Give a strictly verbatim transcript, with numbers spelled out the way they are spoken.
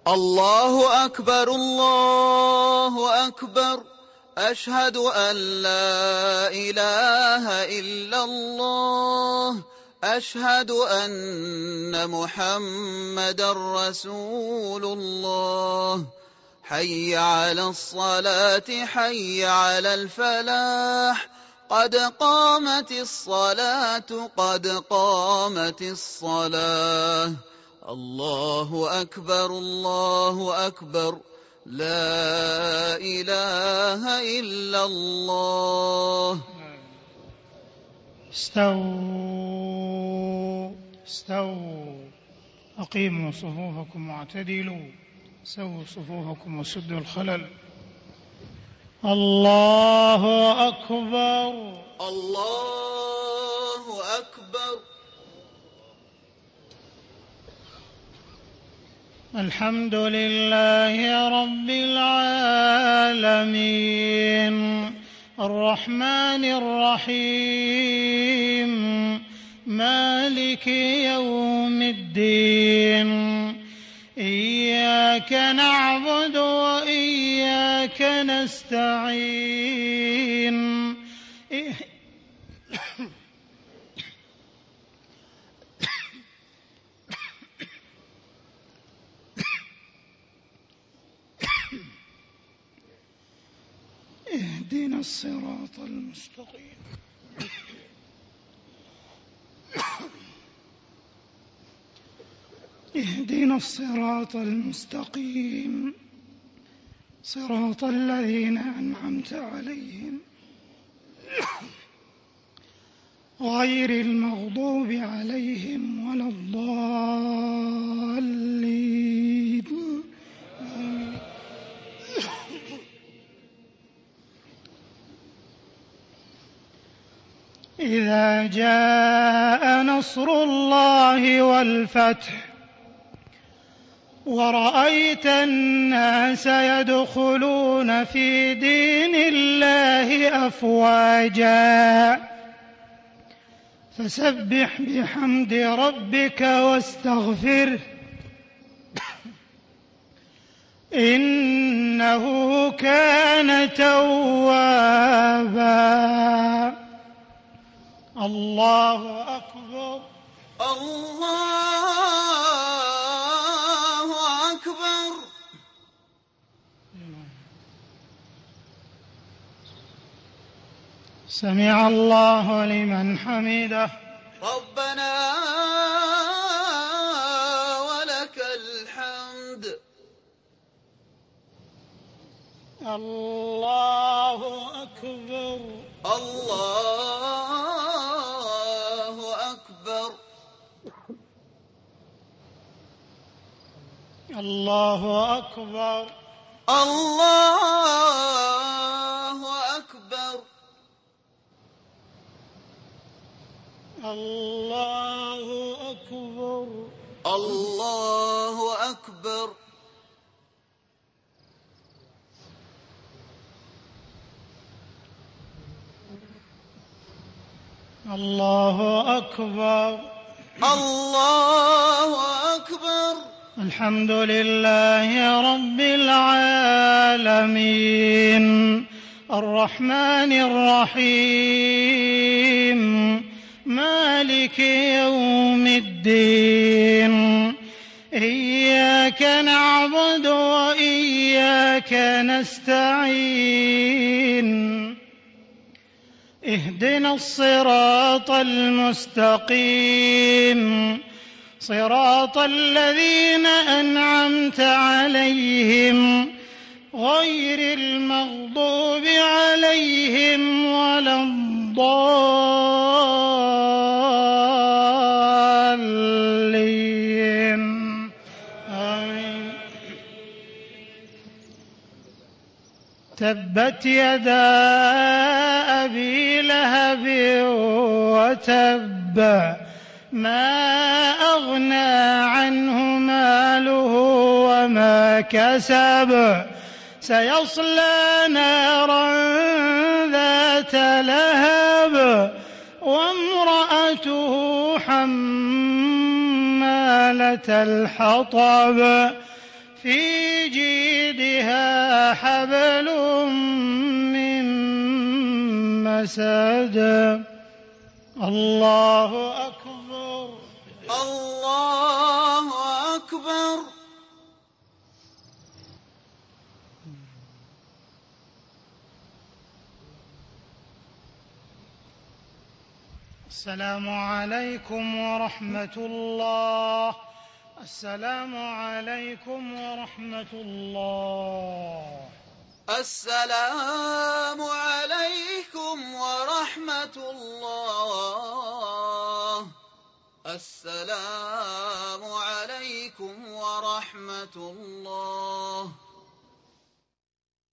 الله أكبر الله أكبر أشهد أن لا إله إلا الله أشهد أن محمدا رسول الله حي على الصلاة حي على الفلاح قد قامت الصلاة قد قامت الصلاة الله أكبر الله أكبر لا إله إلا الله. استووا استووا أقيموا صفوفكم واعتدلوا سووا صفوفكم وسدوا الخلل. الله أكبر الله أكبر. الحمد لله رب العالمين الرحمن الرحيم مالك يوم الدين إياك نعبد وإياك نستعين اهدنا الصراط المستقيم اهدنا الصراط المستقيم صراط الذين أنعمت عليهم غير المغضوب عليهم ولا الضالين. إذا جاء نصر الله والفتح ورأيت الناس يدخلون في دين الله أفواجا فسبح بحمد ربك واستغفره إنه كان توابا. الله أكبر الله أكبر. سمع الله لمن حمده ربنا ولك الحمد. الله أكبر الله أكبر. الله أكبر الله أكبر. الله أكبر الله أكبر. الله أكبر الله أكبر. الحمد لله رب العالمين الرحمن الرحيم مالك يوم الدين إياك نعبد وإياك نستعين اهدنا الصراط المستقيم صراط الذين أنعمت عليهم غير المغضوب عليهم ولا الضالين. آمين. تبت يدا أبي لهب وتب ما أغنى عنه ماله وما كسب سيصلى نارا ذات لهب وامرأته حمالة الحطب في جيدها حبل من مسد. الله أكبر. الله أكبر. السلام عليكم ورحمة الله. السلام عليكم ورحمة الله. السلام عليكم ورحمة الله. السلام عليكم ورحمة الله.